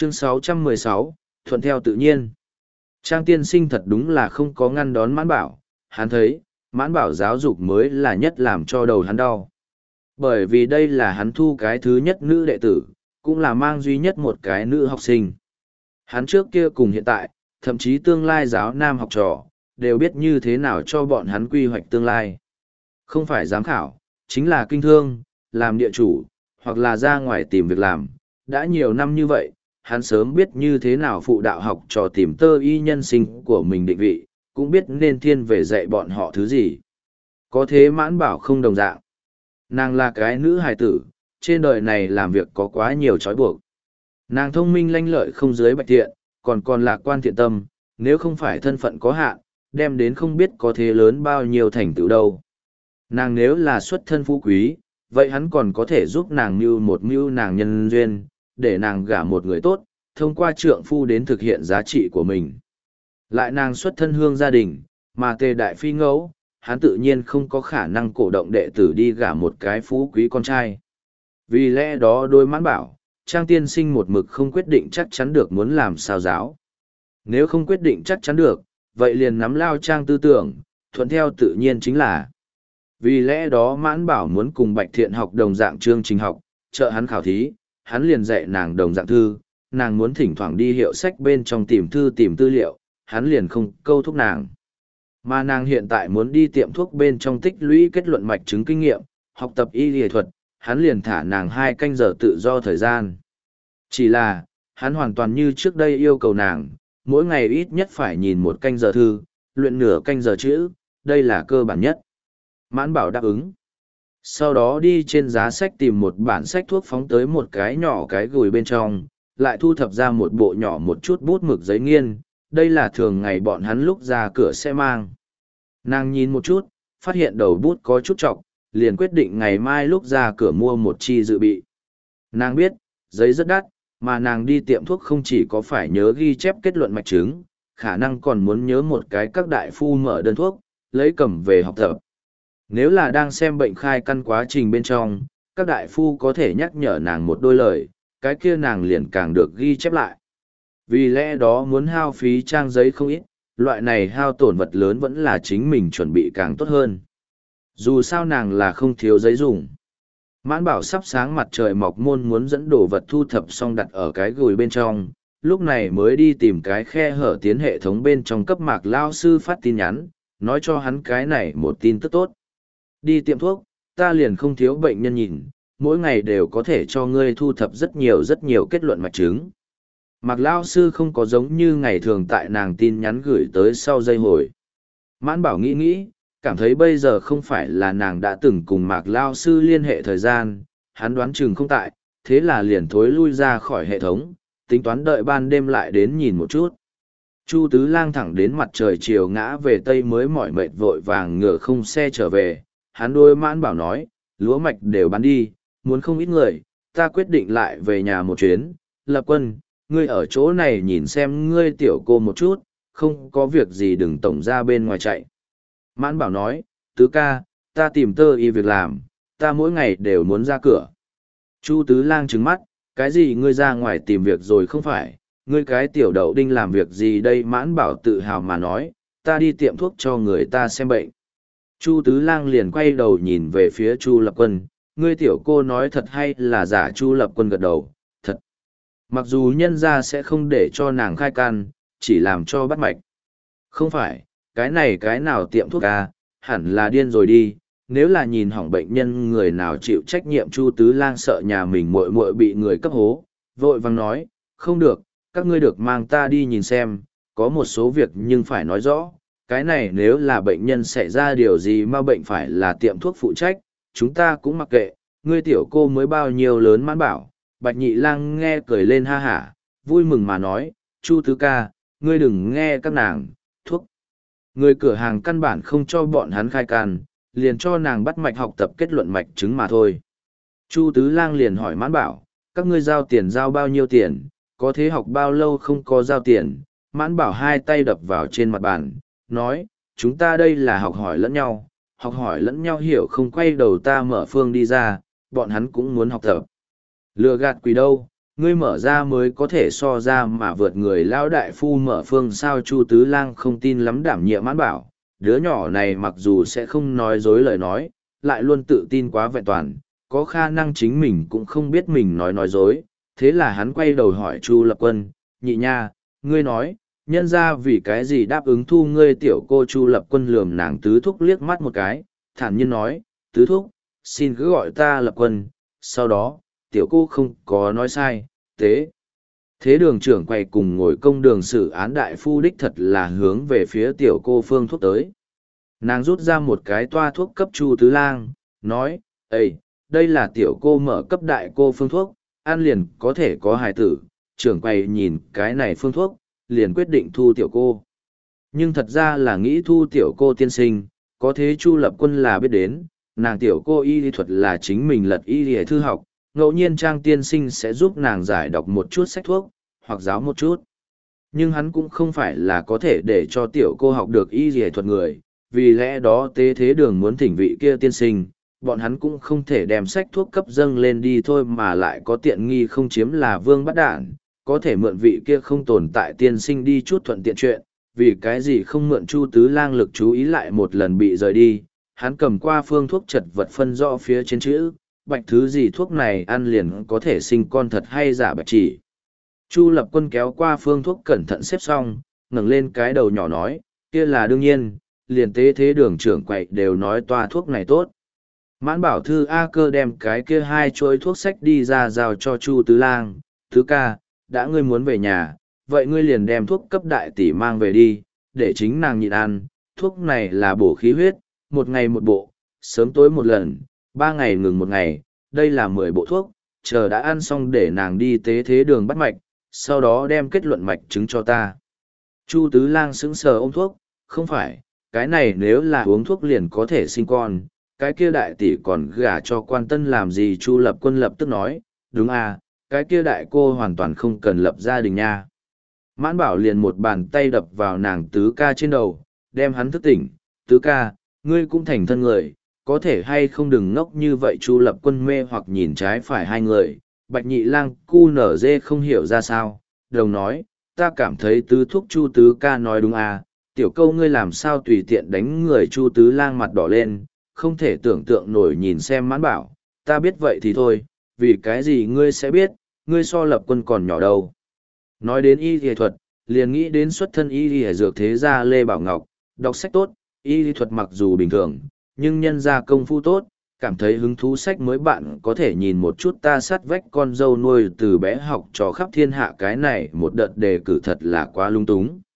Chương 616, thuận theo tự nhiên. Trang tiên sinh thật đúng là không có ngăn đón Mãn Bảo, hắn thấy, Mãn Bảo giáo dục mới là nhất làm cho đầu hắn đau. Bởi vì đây là hắn thu cái thứ nhất nữ đệ tử, cũng là mang duy nhất một cái nữ học sinh. Hắn trước kia cùng hiện tại, thậm chí tương lai giáo nam học trò, đều biết như thế nào cho bọn hắn quy hoạch tương lai. Không phải giám khảo, chính là kinh thương, làm địa chủ, hoặc là ra ngoài tìm việc làm. Đã nhiều năm như vậy, hắn sớm biết như thế nào phụ đạo học trò tìm tơ y nhân sinh của mình định vị, cũng biết nên thiên về dạy bọn họ thứ gì. Có thế Mãn Bảo không đồng dạng. Nàng là cái nữ hài tử, trên đời này làm việc có quá nhiều trói buộc. Nàng thông minh lanh lợi không dưới bạch thiện, còn lạc quan thiện tâm, nếu không phải thân phận có hạn, đem đến không biết có thế lớn bao nhiêu thành tựu đâu. Nàng nếu là xuất thân phú quý, vậy hắn còn có thể giúp nàng mưu nàng nhân duyên, để nàng gả một người tốt, thông qua trượng phu đến thực hiện giá trị của mình. Lại nàng xuất thân hương gia đình, mà tề đại phi ngẫu, hắn tự nhiên không có khả năng cổ động đệ tử đi gả một cái phú quý con trai. Vì lẽ đó đôi Mãn Bảo, Trang tiên sinh một mực không quyết định chắc chắn được muốn làm sao giáo. Nếu không quyết định chắc chắn được, vậy liền nắm lao Trang tư tưởng, thuận theo tự nhiên chính là. Vì lẽ đó Mãn Bảo muốn cùng Bạch Thiện học đồng dạng chương trình học, trợ hắn khảo thí, hắn liền dạy nàng đồng dạng thư, nàng muốn thỉnh thoảng đi hiệu sách bên trong tìm thư tìm tư liệu, hắn liền không câu thúc nàng. Mà nàng hiện tại muốn đi tiệm thuốc bên trong tích lũy kết luận mạch chứng kinh nghiệm, học tập y y thuật, hắn liền thả nàng 2 canh giờ tự do thời gian. Chỉ là, hắn hoàn toàn như trước đây yêu cầu nàng, mỗi ngày ít nhất phải nhìn 1 canh giờ thư, luyện nửa canh giờ chữ, đây là cơ bản nhất. Mãn Bảo đáp ứng. Sau đó đi trên giá sách tìm một bản sách thuốc phóng tới một cái nhỏ cái gùi bên trong, lại thu thập ra một bộ nhỏ một chút bút mực giấy nghiên, đây là thường ngày bọn hắn lúc ra cửa sẽ mang. Nàng nhìn một chút, phát hiện đầu bút có chút trọc, liền quyết định ngày mai lúc ra cửa mua một chi dự bị. Nàng biết, giấy rất đắt, mà nàng đi tiệm thuốc không chỉ có phải nhớ ghi chép kết luận mạch chứng, khả năng còn muốn nhớ một cái các đại phu mở đơn thuốc, lấy cầm về học tập. Nếu là đang xem bệnh khai căn quá trình bên trong, các đại phu có thể nhắc nhở nàng một đôi lời, cái kia nàng liền càng được ghi chép lại. Vì lẽ đó muốn hao phí trang giấy không ít, loại này hao tổn vật lớn vẫn là chính mình chuẩn bị càng tốt hơn. Dù sao nàng là không thiếu giấy dùng. Mãn Bảo sắp sáng mặt trời mọc môn muốn dẫn đồ vật thu thập xong đặt ở cái gùi bên trong, lúc này mới đi tìm cái khe hở tiến hệ thống bên trong cấp Mạc lao sư phát tin nhắn, nói cho hắn cái này một tin tức tốt. Đi tiệm thuốc, ta liền không thiếu bệnh nhân nhìn, mỗi ngày đều có thể cho ngươi thu thập rất nhiều kết luận mạch chứng. Mạc lao sư không có giống như ngày thường tại nàng tin nhắn gửi tới sau giây hồi. Mãn Bảo nghĩ, cảm thấy bây giờ không phải là nàng đã từng cùng Mạc lao sư liên hệ thời gian, hắn đoán chừng không tại, thế là liền thối lui ra khỏi hệ thống, tính toán đợi ban đêm lại đến nhìn một chút. Chu Tứ Lang thẳng đến mặt trời chiều ngã về tây mới mỏi mệt vội vàng ngựa không xe trở về, hắn đôi Mãn Bảo nói, lúa mạch đều bán đi, muốn không ít người, ta quyết định lại về nhà một chuyến, Lập Quân, ngươi ở chỗ này nhìn xem ngươi tiểu cô một chút, không có việc gì đừng tổng ra bên ngoài chạy. Mãn Bảo nói, Tứ ca, ta tìm tơ y việc làm, ta mỗi ngày đều muốn ra cửa. Chu Tứ Lang trừng mắt, cái gì ngươi ra ngoài tìm việc rồi không phải, ngươi cái tiểu đậu đinh làm việc gì đây? Mãn Bảo tự hào mà nói, ta đi tiệm thuốc cho người ta xem bệnh. Chu Tứ Lang liền quay đầu nhìn về phía Chu Lập Quân, ngươi tiểu cô nói thật hay là giả? Chu Lập Quân gật đầu, thật. Mặc dù nhân gia sẽ không để cho nàng khai can, chỉ làm cho bắt mạch. Không phải, cái nào tiệm thuốc à, hẳn là điên rồi đi, nếu là nhìn hỏng bệnh nhân người nào chịu trách nhiệm? Chu Tứ Lang sợ nhà mình muội muội bị người cấp hố, vội vàng nói, không được, các ngươi được mang ta đi nhìn xem, có một số việc nhưng phải nói rõ, cái này nếu là bệnh nhân xảy ra điều gì mà bệnh phải là tiệm thuốc phụ trách, chúng ta cũng mặc kệ, ngươi tiểu cô mới bao nhiêu lớn? Mãn Bảo. Bạch Nhị Lang nghe cười lên ha hả, vui mừng mà nói, Chu Tứ ca, ngươi đừng nghe các nàng, thuốc. Người cửa hàng căn bản không cho bọn hắn khai can, liền cho nàng bắt mạch học tập kết luận mạch chứng mà thôi. Chu Tứ Lang liền hỏi Mãn Bảo, các ngươi giao tiền giao bao nhiêu tiền, có thế học bao lâu không có giao tiền? Mãn Bảo hai tay đập vào trên mặt bàn, nói, chúng ta đây là học hỏi lẫn nhau hiểu không? Quay đầu ta mở phương đi ra, bọn hắn cũng muốn học tập. Lừa gạt quỷ đâu, ngươi mở ra mới có thể so ra mà vượt người lão đại phu mở phương. Sao Chu Tứ Lang không tin lắm đảm nhiệm mãn bảo, đứa nhỏ này mặc dù sẽ không nói dối lời nói, lại luôn tự tin quá vẹn toàn, có khả năng chính mình cũng không biết mình nói dối. Thế là hắn quay đầu hỏi Chu Lập Quân, nhị nha, ngươi nói, nhân ra vì cái gì đáp ứng thu ngươi tiểu cô. Chu Lập Quân lườm nàng Tứ Thúc liếc mắt một cái, thản nhiên nói, Tứ Thúc, xin cứ gọi ta Lập Quân. Sau đó, tiểu cô không có nói sai, thế đường trưởng quay cùng ngồi công đường xử án đại phu đích thật là hướng về phía tiểu cô phương thuốc tới. Nàng rút ra một cái toa thuốc cấp Chu Tứ Lang, nói, Ê, đây là tiểu cô mở cấp đại cô phương thuốc, ăn liền có thể có hài tử. Trưởng quầy nhìn cái này phương thuốc, liền quyết định thu tiểu cô. Nhưng thật ra là nghĩ thu tiểu cô tiên sinh, có thế Chu Lập Quân là biết đến, nàng tiểu cô y lý thuật là chính mình lật y lý thư học, ngẫu nhiên Trang tiên sinh sẽ giúp nàng giải đọc một chút sách thuốc, hoặc giáo một chút. Nhưng hắn cũng không phải là có thể để cho tiểu cô học được y lý thuật người, vì lẽ đó tế thế đường muốn thỉnh vị kia tiên sinh, bọn hắn cũng không thể đem sách thuốc cấp dâng lên đi thôi, mà lại có tiện nghi không chiếm là vương bắt đản, có thể mượn vị kia không tồn tại tiên sinh đi chút thuận tiện chuyện, vì cái gì không mượn. Chu Tứ Lang lực chú ý lại một lần bị rời đi, hắn cầm qua phương thuốc chật vật phân rõ phía trên chữ, bạch thứ gì thuốc này ăn liền có thể sinh con thật hay giả bạch chỉ. Chu Lập Quân kéo qua phương thuốc cẩn thận xếp xong, ngẩng lên cái đầu nhỏ nói, kia là đương nhiên, liền tế thế đường trưởng quậy đều nói toa thuốc này tốt. Mãn Bảo Thư A Cơ đem cái kia 2 chuỗi thuốc sách đi ra giao cho Chu Tứ Lang, Tứ ca, đã ngươi muốn về nhà, vậy ngươi liền đem thuốc cấp đại tỷ mang về đi, để chính nàng nhịn ăn. Thuốc này là bổ khí huyết, 1 ngày 1 bộ, sớm tối 1 lần, 3 ngày ngừng 1 ngày, đây là 10 bộ thuốc, chờ đã ăn xong để nàng đi tế thế đường bắt mạch, sau đó đem kết luận mạch chứng cho ta. Chu Tứ Lang sững sờ ôm thuốc, không phải, cái này nếu là uống thuốc liền có thể sinh con, cái kia đại tỷ còn gả cho quan tân làm gì. Chu Lập Quân lập tức nói, đúng à, cái kia đại cô hoàn toàn không cần lập gia đình nha. Mãn Bảo liền một bàn tay đập vào nàng Tứ ca trên đầu, đem hắn thức tỉnh. Tứ ca, ngươi cũng thành thân người, có thể hay không đừng ngốc như vậy. Chu Lập Quân mê hoặc nhìn trái phải hai người, Bạch Nhị Lang cu nở dê không hiểu ra sao, đồng nói, ta cảm thấy Tứ thúc Chu Tứ ca nói đúng à, tiểu câu ngươi làm sao tùy tiện đánh người. Chu Tứ Lang mặt đỏ lên, không thể tưởng tượng nổi nhìn xem Mãn Bảo, ta biết vậy thì thôi, vì cái gì ngươi sẽ biết, ngươi so Lập Quân còn nhỏ đâu. Nói đến y y thuật, liền nghĩ đến xuất thân y y dược thế gia Lê Bảo Ngọc, đọc sách tốt, y y thuật mặc dù bình thường, nhưng nhân ra công phu tốt, cảm thấy hứng thú sách mới. Bạn có thể nhìn một chút ta sát vách con dâu nuôi từ bé học trò khắp thiên hạ, cái này một đợt đề cử thật là quá lung túng.